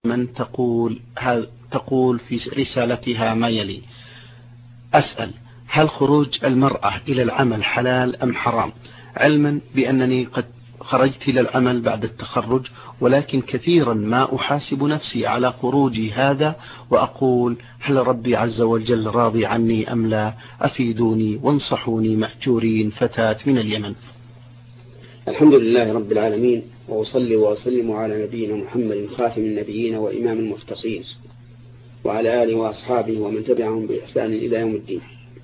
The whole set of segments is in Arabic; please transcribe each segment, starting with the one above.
من تقول في رسالتها ما يلي: أسأل، هل خروج المرأة إلى العمل حلال أم حرام؟ علما بأنني قد خرجت إلى العمل بعد التخرج، ولكن كثيرا ما أحاسب نفسي على خروجي هذا وأقول: هل ربي عز وجل راضي عني أم لا؟ أفيدوني وانصحوني مأجورين فتاة من اليمن. الحمد لله رب العالمين، وأصلي وأسلم على نبينا محمد خاتم النبيين وإمام المتقين، وعلى آله وأصحابه ومن تبعهم بإحسان إلى يوم الدين.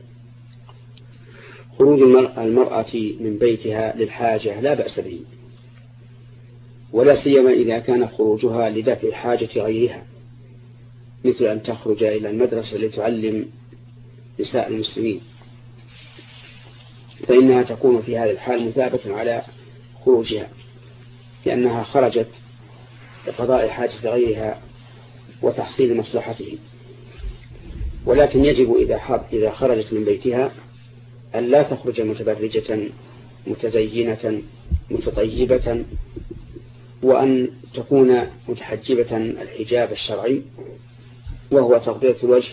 خروج المرأة من بيتها للحاجة لا بأس به، ولا سيما إذا كان خروجها لدفع حاجة غيرها، مثل أن تخرج إلى المدرسة لتعلم نساء المسلمين، فإنها تكون في هذا الحال مثابة على خروجها، لأنها خرجت لقضاء حاجة غيرها وتحصيل مصلحته. ولكن يجب إذا خرجت من بيتها أن لا تخرج متبرجة متزينة متطيبة، وأن تكون متحجبة الحجاب الشرعي، وهو تغطية الوجه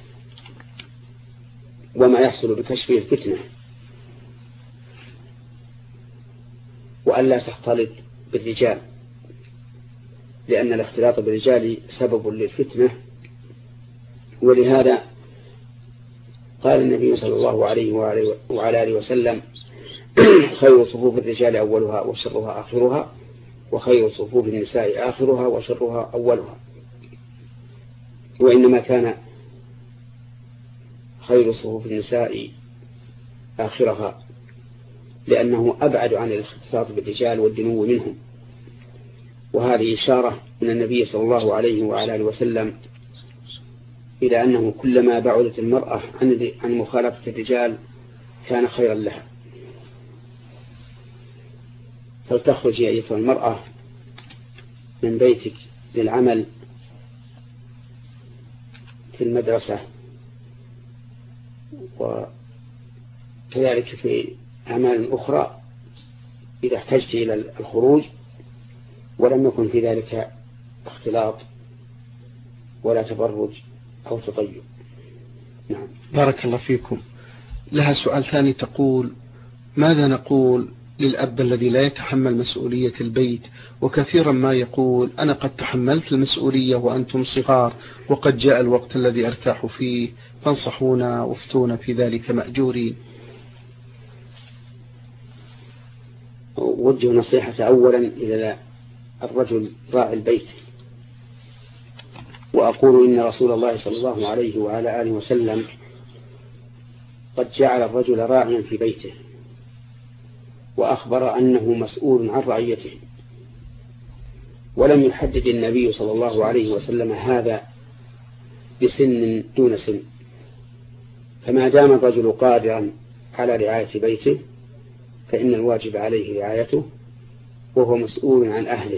وما يحصل بكشفه الفتنة، وأن لا تختلط بالرجال، لأن الاختلاط بالرجال سبب للفتنة. ولهذا قال النبي صلى الله عليه وعلى آله وسلم: خير صفوف الرجال أولها وشرها آخرها، وخير صفوف النساء آخرها وشرها أولها. وإنما كان خير صفوف النساء آخرها لأنه أبعد عن الاختلاط بالرجال والدنو منهم. وهذه إشارة من النبي صلى الله عليه وعلى آله وسلم إلى أنه كلما بعدت المرأة عن مخالطة الرجال كان خيرا لها. فلتخرج يا أيتها المرأة من بيتك للعمل في المدرسة، وكذلك في أعمال أخرى إذا احتجت إلى الخروج، ولم يكن في ذلك اختلاط ولا تبرج أو تطيب. نعم. بارك الله فيكم. لها سؤال ثاني تقول: ماذا نقول للأب الذي لا يتحمل مسؤولية البيت، وكثيرا ما يقول: أنا قد تحملت المسؤولية وأنتم صغار، وقد جاء الوقت الذي أرتاح فيه، فانصحونا وافتونا في ذلك مأجورين. وجه نصيحة أولا إلى الرجل راعي البيت، وأقول إن رسول الله صلى الله عليه وعلى آله وسلم قد جعل الرجل راعيا في بيته، وأخبر أنه مسؤول عن رعيته، ولم يحدد النبي صلى الله عليه وسلم هذا بسن دون سن. فما دام الرجل قادرا على رعاية بيته فإن الواجب عليه رعايته، وهو مسؤول عن أهله.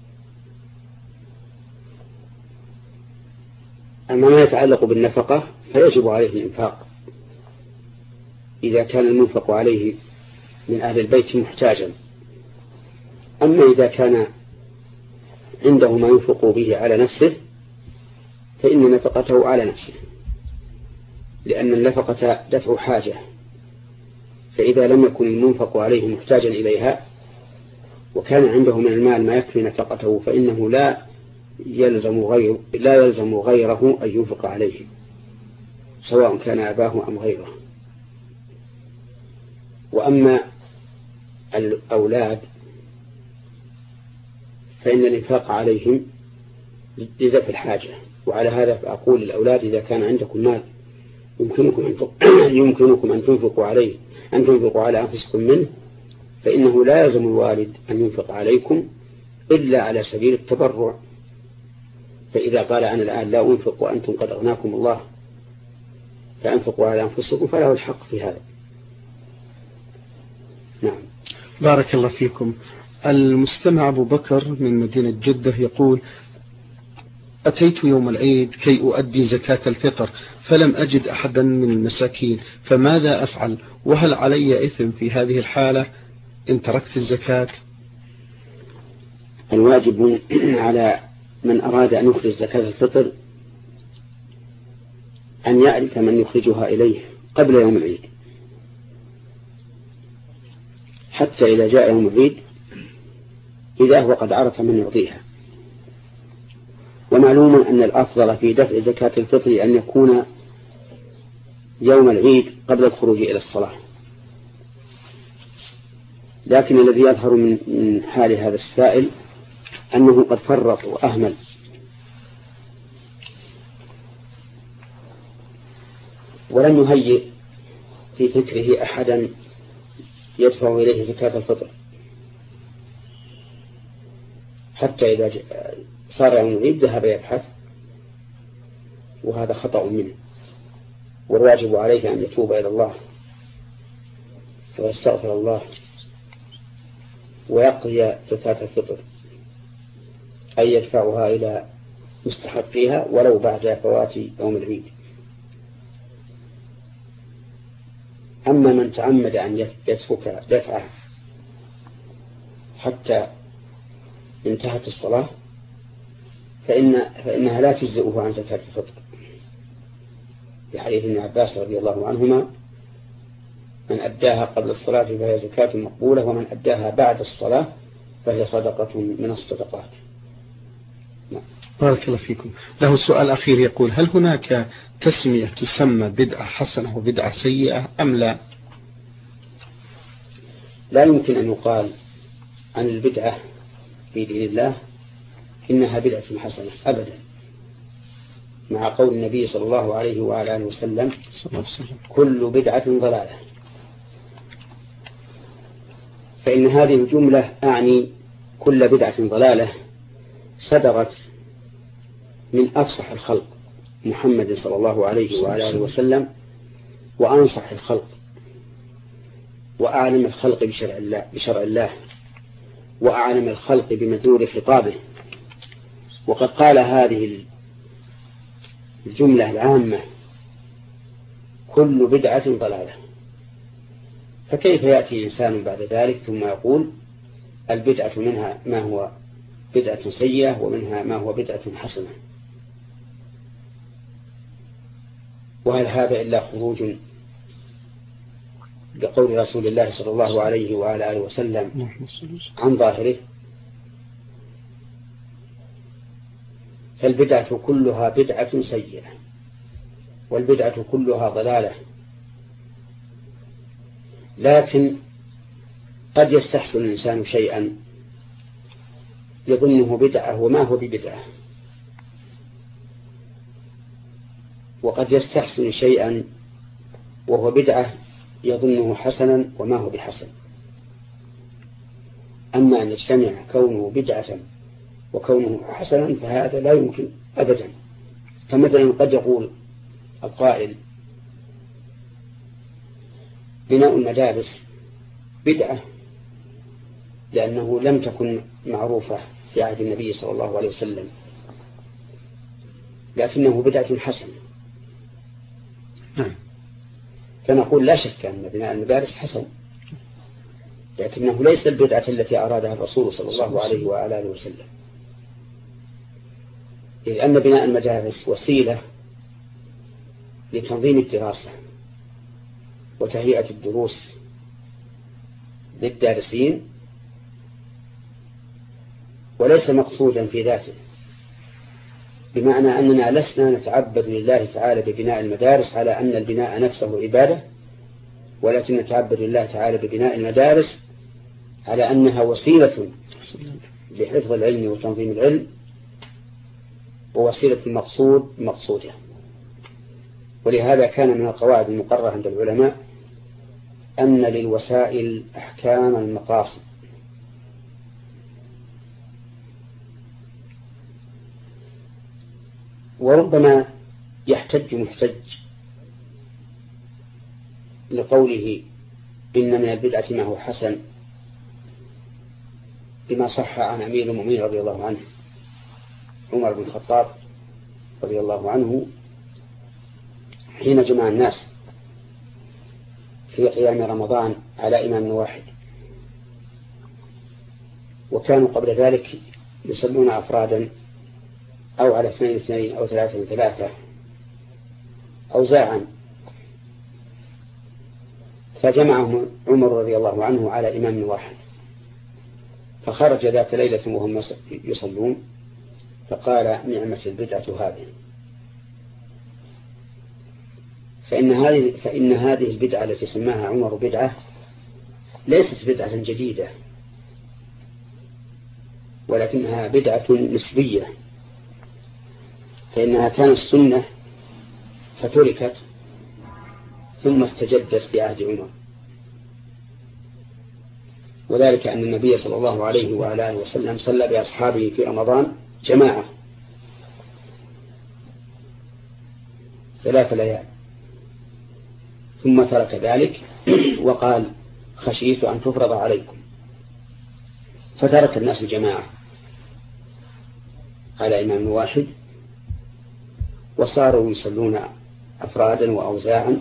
أما ما يتعلق بالنفقة فيجب عليه الإنفاق إذا كان المنفق عليه من أهل البيت محتاجا. أما إذا كان عنده ما ينفق به على نفسه فإن نفقته على نفسه، لأن النفقة دفع حاجة، فإذا لم يكن المنفق عليه محتاجا إليها وكان عنده من المال ما يكفي نفقته فإنه لا يلزم غيره أن ينفق عليه، سواء كان أباه أم غيره. وأما الأولاد فإن الإنفاق عليهم لدفع الحاجة، وعلى هذا فأقول للأولاد: إذا كان عندكم مال يمكنكم أن تنفقوا على أنفسكم منه، فإنه لا يلزم الوالد أن ينفق عليكم إلا على سبيل التبرع. فإذا قال: أنا الآن لا أنفق وأنتم قد أغناكم الله فأنفقوا على أنفسكم، فله الحق في هذا. نعم. بارك الله فيكم. المستمع أبو بكر من مدينة جدة يقول: أتيت يوم العيد كي أؤدي زكاة الفطر فلم أجد أحدا من المساكين، فماذا أفعل؟ وهل علي إثم في هذه الحالة إن تركت الزكاة؟ الواجب على من أراد أن يخرج زكاة الفطر أن يعرف من يخرجها إليه قبل يوم العيد، حتى إذا جاء يوم العيد إذا هو قد عرف من يعطيها. ومعلوم أن الأفضل في دفع زكاة الفطر أن يكون يوم العيد قبل الخروج إلى الصلاة، لكن الذي يظهر من حال هذا السائل أنه قد فرط وأهمل، ولم يهيئ في فكره أحدا يدفع إليه زكاة الفطر، حتى إذا صار يوم العيد ذهب يبحث، وهذا خطأ منه. والواجب عليه أن يتوب إلى الله ويستغفر الله ويقضي زكاة الفطر، أي يدفعها إلى مستحقيها ولو بعد فوات يوم العيد. أما من تعمد أن يترك دفعه حتى انتهت الصلاة فإنها لا تجزئه عن زكاة الفطر، بحديث ابن عباس رضي الله عنهما: من أداها قبل الصلاة فهي زكاة مقبولة، ومن أداها بعد الصلاة فهي صدقة من الصدقات. بارك الله فيكم. له سؤال أخير يقول: هل هناك تسمية تسمى بدعة حسنة وبدعة سيئة أم لا؟ لا يمكن أن يقال عن البدعة في دين الله إنها بدعة حسنة أبدا، مع قول النبي صلى الله عليه وآله وسلم: كل بدعة ضلالة. فإن هذه الجملة أعني كل بدعة ضلالة صدرت من أفصح الخلق محمد صلى الله عليه وآله وسلم، وأنصح الخلق، وأعلم الخلق بشرع الله، وأعلم الخلق بمدلول خطابه. وقد قال هذه الجملة العامة: كل بدعة ضلالة. فكيف يأتي إنسان بعد ذلك ثم يقول البدعة منها ما هو بدعة سيئة ومنها ما هو بدعة حسنة؟ وهل هذا إلا خروج بقول رسول الله صلى الله عليه وآله وسلم عن ظاهره؟ فالبدعة كلها بدعة سيئة، والبدعة كلها ضلالة. لكن قد يستحسن الإنسان شيئا يظنه بدعة وما هو ببدعة، وقد يستحسن شيئا وهو بدعة يظنه حسنا وما هو بحسن. أما أن يجتمع كونه بدعة وكونه حسنا فهذا لا يمكن أبدا. فمثلا قد يقول القائل: بناء المدارس بدعة لأنه لم تكن معروفة في عهد النبي صلى الله عليه وسلم، لكنه بدعة حسنة. فنقول لا شك أن بناء المدارس حسن، لكنه ليس البدعة التي أرادها الرسول صلى الله عليه وآله وسلم، إذ أن بناء المدارس وسيلة لتنظيم الدراسة وتهيئة الدروس للدارسين، وليس مقصودا في ذاته، بمعنى أننا لسنا نتعبد لله تعالى ببناء المدارس على أن البناء نفسه عبادة، ولكن نتعبد لله تعالى ببناء المدارس على أنها وسيلة لحفظ العلم وتنظيم العلم، ووسيلة المقصود مقصوده. ولهذا كان من القواعد المقررة عند العلماء أن للوسائل أحكام المقاصد. وربما يحتج محتج لقوله إن من البدعة ما هو حسن بما صح عن أمير المؤمنين رضي الله عنه عمر بن الخطاب رضي الله عنه حين جمع الناس في قيام رمضان على إمام واحد، وكانوا قبل ذلك يصلون أفرادا أو على 2 2 أو 3 3 أوزاعا، فجمعهم عمر رضي الله عنه على إمام واحد، فخرج ذات ليلة وهم يصلون فقال: نعمة البدعة هذه. فإن هذه البدعة التي سماها عمر بدعة ليست بدعة جديدة، ولكنها بدعة نسبية، فإنها كانت سنة فتركت ثم استجدت في عهد عمر. وذلك أن النبي صلى الله عليه وعلى آله وسلم صلى بأصحابه في رمضان جماعة 3 ليال، ثم ترك ذلك وقال: خشيت أن تفرض عليكم، فترك الناس الجماعة على إمام واحد، وصاروا يصلون أفرادا وأوزاعا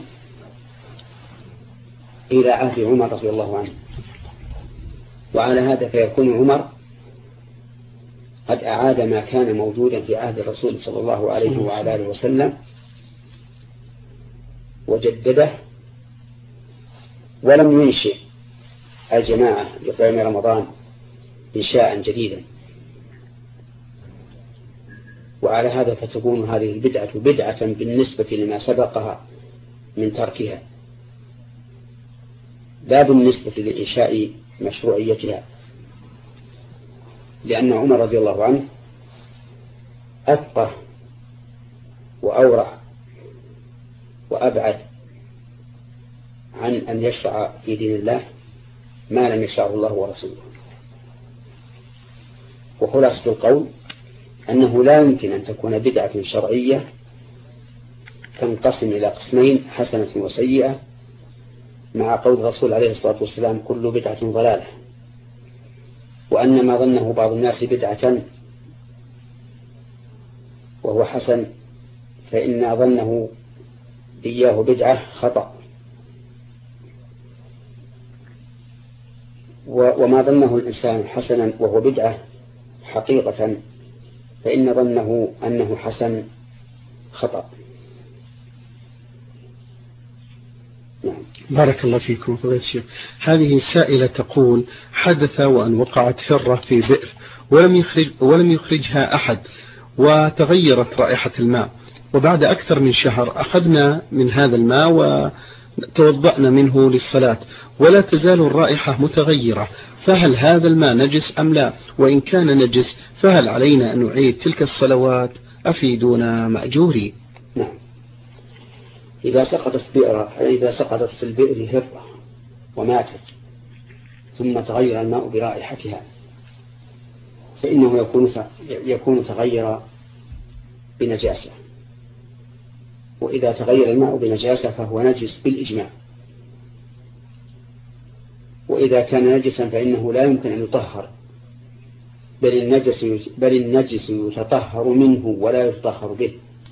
إلى عهد عمر رضي الله عنه. وعلى هذا فيكون عمر قد أعاد ما كان موجودا في عهد الرسول صلى الله عليه وعلى آله وسلم وجدده، ولم ينشئ الجماعة لقيام رمضان إنشاء جديدا. وعلى هذا فتكون هذه البدعة بدعة بالنسبة لما سبقها من تركها، لا بالنسبة لإنشاء مشروعيتها، لأن عمر رضي الله عنه أفقه وأورع وأبعد عن أن يشرع في دين الله ما لم يشرعه الله ورسوله. وخلاصة القول أنه لا يمكن أن تكون بدعة شرعية تنقسم إلى قسمين: حسنة وسيئة، مع قول الرسول عليه الصلاة والسلام: كل بدعة ضلالة. وأن ما ظنه بعض الناس بدعة وهو حسن فإن ظنه إياه بدعة خطأ، وما ظنه الإنسان حسنا وهو بدعة حقيقة فإن ظنه أنه حسن خطأ. بارك الله فيكم فضيلة الشيخ. هذه سائلة تقول: حدث وأن وقعت هرة في بئر ولم يخرجها أحد، وتغيرت رائحة الماء، وبعد أكثر من شهر أخذنا من هذا الماء وتوضأنا منه للصلاة، ولا تزال الرائحة متغيرة، فهل هذا الماء نجس أم لا؟ وإن كان نجس فهل علينا أن نعيد تلك الصلوات؟ أفيدونا مأجورين. نعم. إذا سقطت في البئر هرة وماتت ثم تغير الماء برائحتها فإنه يكون تغير بنجاسة، وإذا تغير الماء بنجاسة فهو نجس بالإجماع. وإذا كان نجسا فإنه لا يمكن أن يطهر، بل النجس يتطهر منه ولا يتطهر به.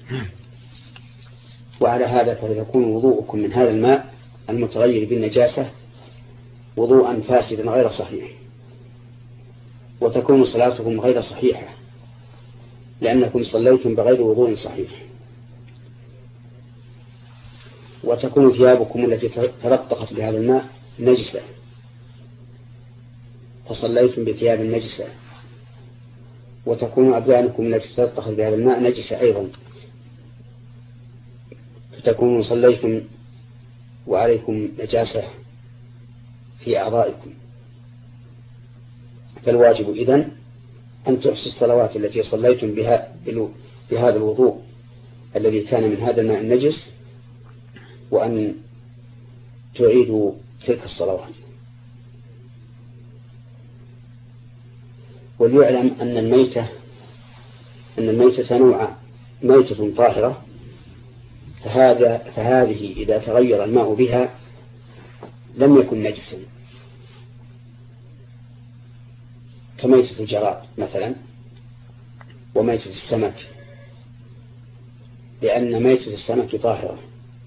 وعلى هذا فيكون وضوءكم من هذا الماء المتغير بالنجاسة وضوءا فاسدا غير صحيح، وتكون صلاتكم غير صحيحة لأنكم صليتم بغير وضوء صحيح، وتكون ثيابكم التي تلطخت بهذا الماء نجسة فصليتم بثياب نجسة، وتكون أبدانكم التي تلطخت بهذا الماء نجسة أيضا فتكونوا صليتم وعليكم نجاسة في أعضائكم. فالواجب إذن أن تحصوا الصلوات التي صليتم بهذا الوضوء الذي كان من هذا الماء النجس، وأن تعيدوا تلك الصلوات. وليعلم أن الميتة نوع: ميتة طاهرة فهذه إذا تغير الماء بها لم يكن نجسا، كميتة الجراد مثلا وميتة السمك، لأن ميتة السمك طاهرة.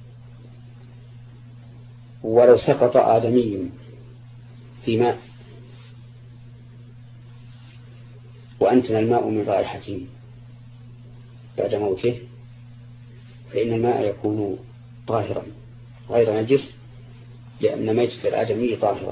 ولو سقط آدمي في ماء وأنتن الماء من رائحته بعد موته فإن الماء يكون طاهرا غير نجس، لأن ميتة الآدمي طاهرة.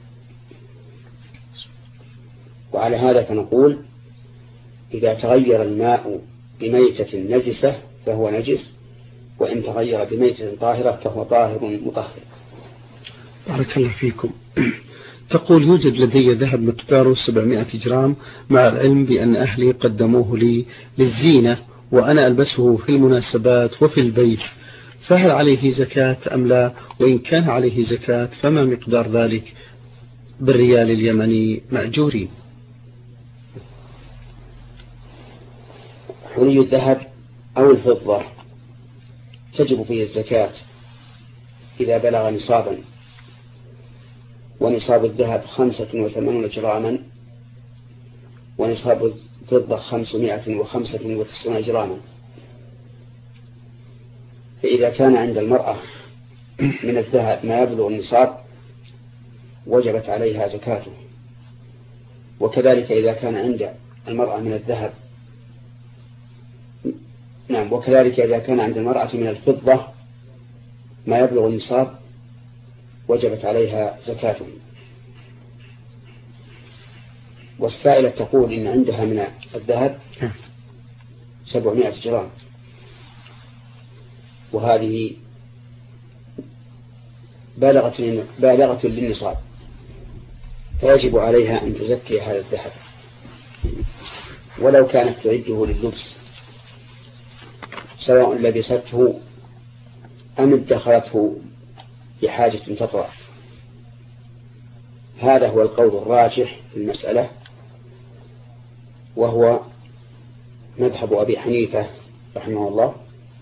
وعلى هذا فنقول إذا تغير الماء بميتة نجسة فهو نجس، وإن تغير بميتة طاهرة فهو طاهر مطهر. بارك الله فيكم. تقول يوجد لدي ذهب مقداره 700 جرام، مع العلم بأن أهلي قدموه لي للزينة وأنا ألبسه في المناسبات وفي البيت، فهل عليه زكاة أم لا؟ وإن كان عليه زكاة فما مقدار ذلك بالريال اليمني مأجورين؟ حلي الذهب أو الفضة تجب فيه الزكاة إذا بلغ نصابا، ونصاب الذهب 85 جراما، ونصاب الفضة 595 جراما. فإذا كان عند المرأة من الذهب ما يبلغ النصاب وجبت عليها زكاته، وكذلك إذا كان عند المرأة من الذهب وكذلك إذا كان عند المرأة من الفضة ما يبلغ النصاب وجبت عليها زكاته. والسائلة تقول إن عندها من الذهب 700 جرام، وهذه بالغة للنصاب، فيجب عليها أن تزكي هذا الذهب ولو كانت تعده لللبس، سواء لبسته أم ادخرته بحاجة تطرأ. هذا هو القول الراجح في المسألة، وهو مذهب أبي حنيفة رحمه الله،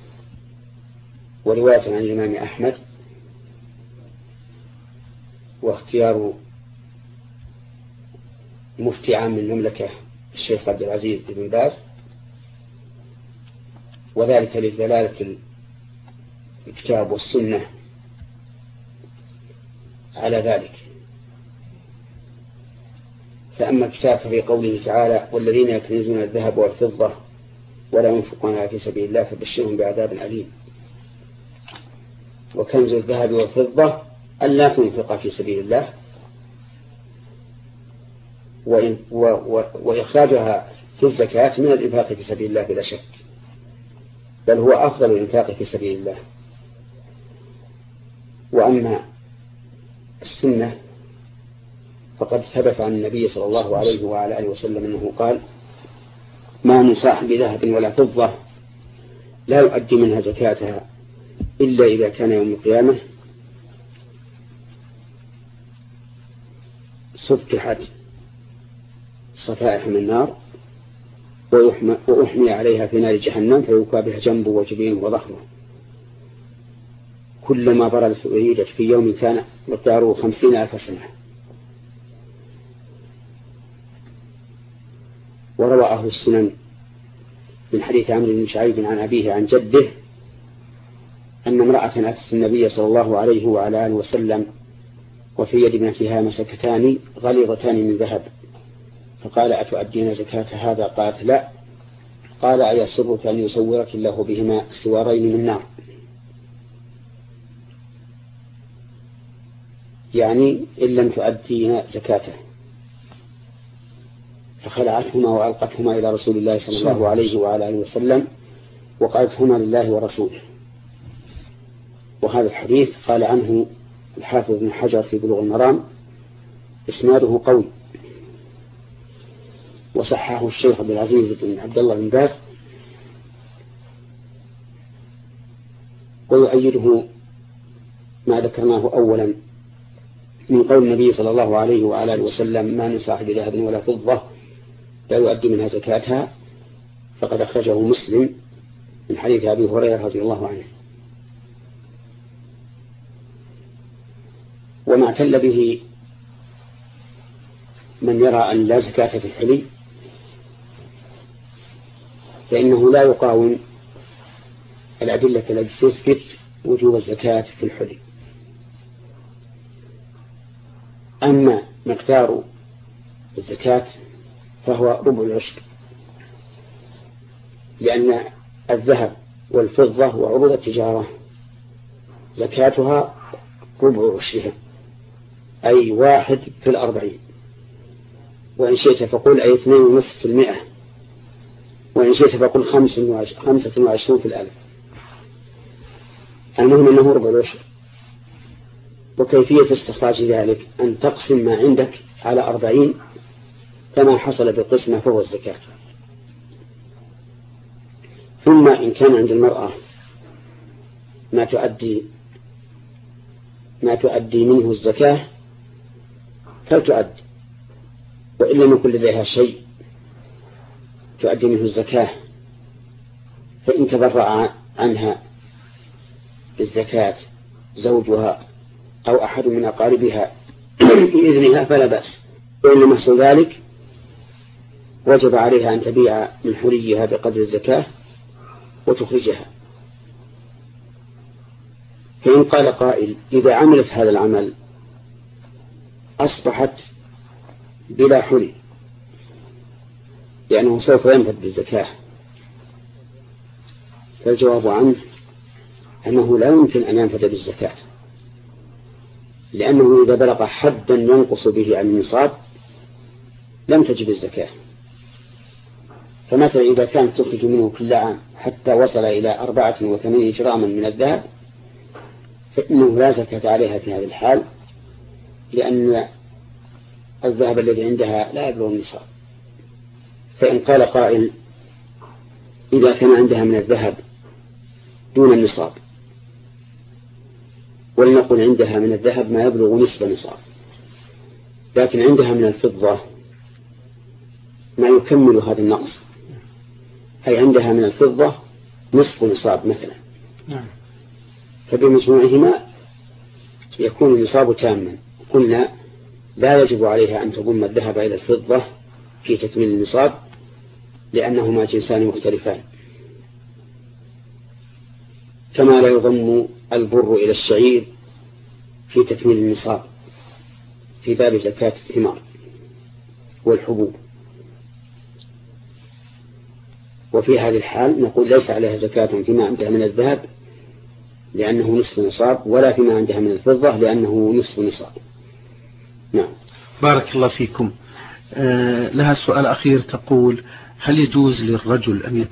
ورواية عن الإمام أحمد، واختيار مفتي عام من المملكة الشيخ عبد العزيز بن باز، وذلك لدلالة الكتاب والسنة على ذلك. فأما الكتاب ففي قوله تعالى: والذين يكنزون الذهب والفضة ولا ينفقونها في سبيل الله فبشرهم بعذاب أليم. وكنز الذهب والفضة ألا تنفق في سبيل الله، وإخراجها في الزكاة من الإنفاق في سبيل الله بلا شك، بل هو أفضل الإنفاق في سبيل الله. وأما السنة فقد ثبت عن النبي صلى الله عليه وعلى آله وسلم أنه قال: ما من صاحب ذهب ولا فضة لا يؤدي منها زكاتها إلا إذا كان يوم القيامة سفحت صفائح من النار وأحمي عليها في نار جهنم فيوكى بها جنبه وجبينه وظهره، كلما بردت وعيدت في يوم كان مقداره 50,000 سنة. وروى أهل السنن من حديث عمرو بن شعيب عن أبيه عن جده أن امرأة أتت النبي صلى الله عليه وعلى آله وسلم وفي يد ابنتها مسكتان غليظتان من ذهب، فقال: أتؤدين زكاة هذا؟ قالت: لا. قال: أيسرك أن يصورك الله بهما سوارين من نار؟ يعني إن لم تؤدين زكاته. فخلعتهما وألقتهما إلى رسول الله صلى الله عليه وعلى آله وسلم وقالت: هما لله ورسوله. وهذا الحديث قال عنه الحافظ بن حجر في بلوغ المرام: إسناده قوي، وصححه الشيخ عبد العزيز بن عبد الله بن باز، ويؤيده ما ذكرناه أولا من قول النبي صلى الله عليه وعلى آله وسلم: ما من صاحب ذهب ولا فضة لا يؤدي منها زكاتها، فقد أخرجه مسلم من حديث أبي هريرة رضي الله عنه. وما اعتل به من يرى أن لا زكاة في الحلي فإنه لا يقاوم الأدلة التي تثبت وجوب الزكاة في الحلي. أما مقدار الزكاة فهو ربع العشر، لأن الذهب والفضة وعروض التجارة زكاتها ربع عشرها، أي 1/40. وإن شئت فقل أي 2.5%، وإن شئت فقل 25 في 1000. المهم أنه ربع العشر. وكيفية استخراج ذلك أن تقسم ما عندك على 40 كما حصل بالقسمة فهو الزكاة. ثم إن كان عند المرأة ما تؤدي منه الزكاة فلتؤدي، وإن لم يكن لديها شيء تؤدي منه الزكاة فإن تبرع عنها بالزكاة زوجها أو أحد من أقاربها بإذنها فلا بأس. وإن لم يحصل ذلك وجب عليها أن تبيع من حليها بقدر الزكاة وتخرجها. فإن قال قائل إذا عملت هذا العمل أصبحت بلا حلي لأنه سوف ينفذ بالزكاة، فالجواب عنه أنه لا يمكن أن ينفذ بالزكاة، لأنه إذا بلغ حدا ينقص به عن النصاب لم تجب الزكاة. فمثلا إذا كانت تخرج منه كل عام حتى وصل إلى 84 جراما من الذهب فإنه لا زكاة عليها في هذه الحال، لأن الذهب الذي عندها لا يبلغ النصاب. فإن قال قائل إذا كان عندها من الذهب دون النصاب، ولنقل عندها من الذهب ما يبلغ نصف النصاب، لكن عندها من الفضة ما يكمل هذا النقص، أي عندها من الفضة نصف نصاب مثلا، فبمجموعهما يكون النصاب تاما. قلنا لا يجب عليها أن تضم الذهب إلى الفضة في تكميل النصاب لأنهما جنسان مختلفان، كما لا يضم البر إلى الشعير في تكميل النصاب في باب زكاة الثمار والحبوب. وفي هذه الحال نقول ليس عليها زكاة فيما عندها من الذهب لأنه نصف نصاب، ولا فيما عندها من الفضة لأنه نصف نصاب. نعم. بارك الله فيكم. لها سؤال أخير تقول هل يجوز للرجل أن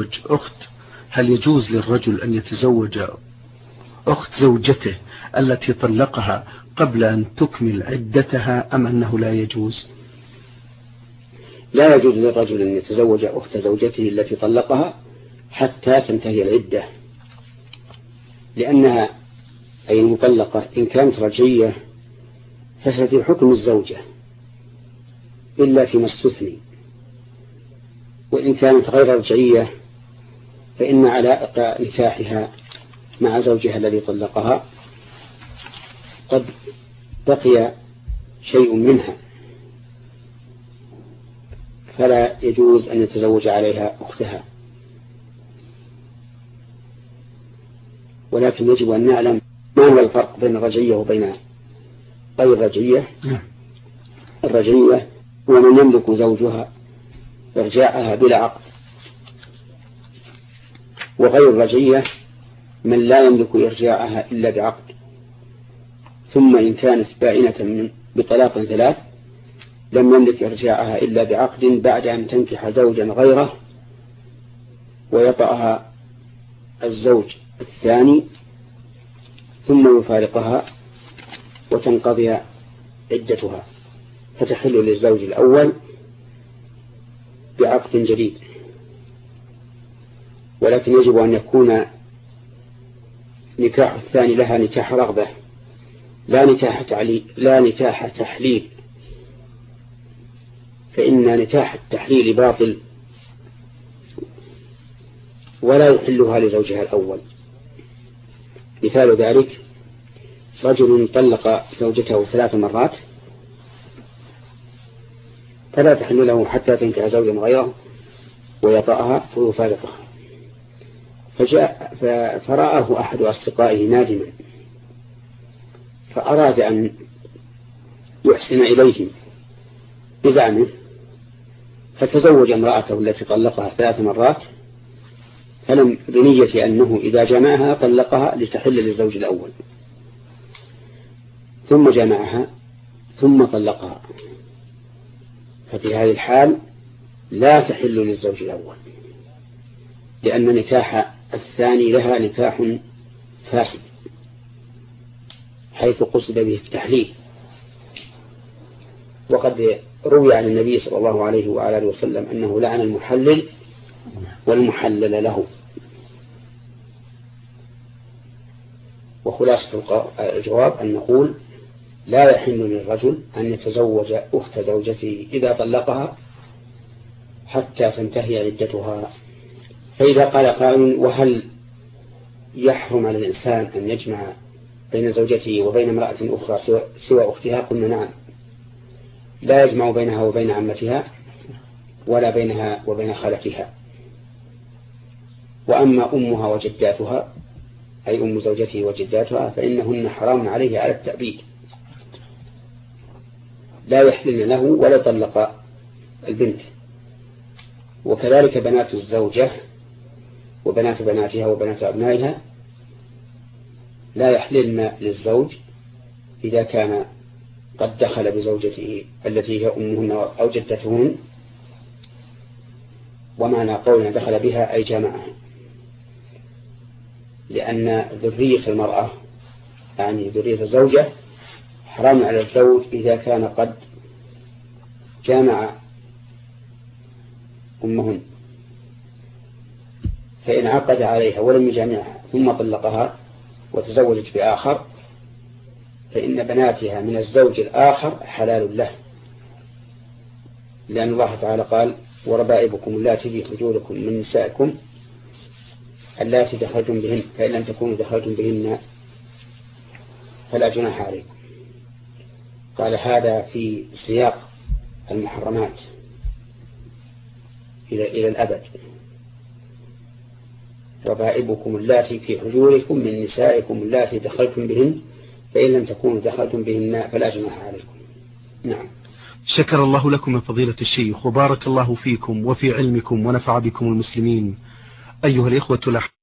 يتزوج أخت زوجته التي طلقها قبل أن تكمل عدتها أم أنه لا يجوز؟ لا يجوز للرجل أن يتزوج أخت زوجته التي طلقها حتى تنتهي العدة، لأنها أي المطلقة إن كانت رجعية فهي في حكم الزوجة إلا فيما استثني، وإن كانت غير رجعية فإن علاقة نكاحها مع زوجها الذي طلقها قد بقي شيء منها، فلا يجوز أن يتزوج عليها أختها. ولكن يجب أن نعلم ما هو الفرق بين الرجعية وبين غير الرجعية. الرجعية هو من يملك زوجها إرجاعها بلا عقد، وغير الرجعية من لا يملك إرجاعها إلا بعقد، ثم إن كانت بائنة بطلاق 3 لم يملك إرجاعها إلا بعقد بعد أن تنكح زوجا غيره ويطأها الزوج الثاني ثم يفارقها وتنقضي عدتها فتحل للزوج الأول بعقد جديد. ولكن يجب أن يكون نكاح الثاني لها نكاح رغبة لا نكاح تحليل، فإن نكاح التحليل باطل ولا يحلها لزوجها الأول. مثال ذلك رجل طلق زوجته 3 مرات فلا تحل له حتى تنكح زوجا غيره ويطأها ويفارقها، فرآه أحد أصدقائه نادما فأراد أن يحسن إليهم بزعمه، فتزوج امرأته التي طلقها 3 مرات فلم بنية أنه إذا جمعها طلقها لتحل للزوج الأول، ثم جمعها ثم طلقها، ففي هذه الحال لا تحل للزوج الأول، لأن نكاح الثاني لها نكاح فاسد حيث قصد به التحليل. وقد روي عن النبي صلى الله عليه وعلى آله وسلم أنه لعن المحلل والمحلل له. وخلاصة الجواب أن نقول لا يحل للرجل أن يتزوج أخت زوجته إذا طلقها حتى تنتهي عدتها. فإذا قال قائل وهل يحرم على الإنسان أن يجمع بين زوجته وبين امرأة أخرى سوى أختها؟ قلنا نعم، لا يجمع بينها وبين عمتها ولا بينها وبين خالتها. وأما أمها وجداتها أي أم زوجته وجداتها فإنهن حرام عليه على التأبيد، لا يحلن له ولا طلق البنت. وكذلك بنات الزوجة وبنات بناتها وبنات أبنائها لا يحللن للزوج إذا كان قد دخل بزوجته التي هي أمهن أو جدتهن. ومعنى قولنا دخل بها أي جامعها، لأن ذرية المرأة يعني ذرية الزوجة حرام على الزوج إذا كان قد جامع أمهن. فإن عقد عليها ولم يجامعها ثم طلقها وتزوجت بآخر فإن بناتها من الزوج الآخر حلال له، لأن الله تعالى قال وربائبكم اللاتي في حجوركم من نسائكم اللاتي دخلتم بهن فإن لم تكونوا دخلتم بهن فلا جناح عليكم. قال هذا في سياق المحرمات إلى الأبد. ربائبكم اللاتي في حجوركم من نسائكم اللاتي دخلتم بهن فإن لم تكونوا دخلتم بهن فلا جناح عليكم. نعم. شكر الله لكم من فضيلة الشيخ وبارك الله فيكم وفي علمكم ونفع بكم المسلمين. أيها الإخوة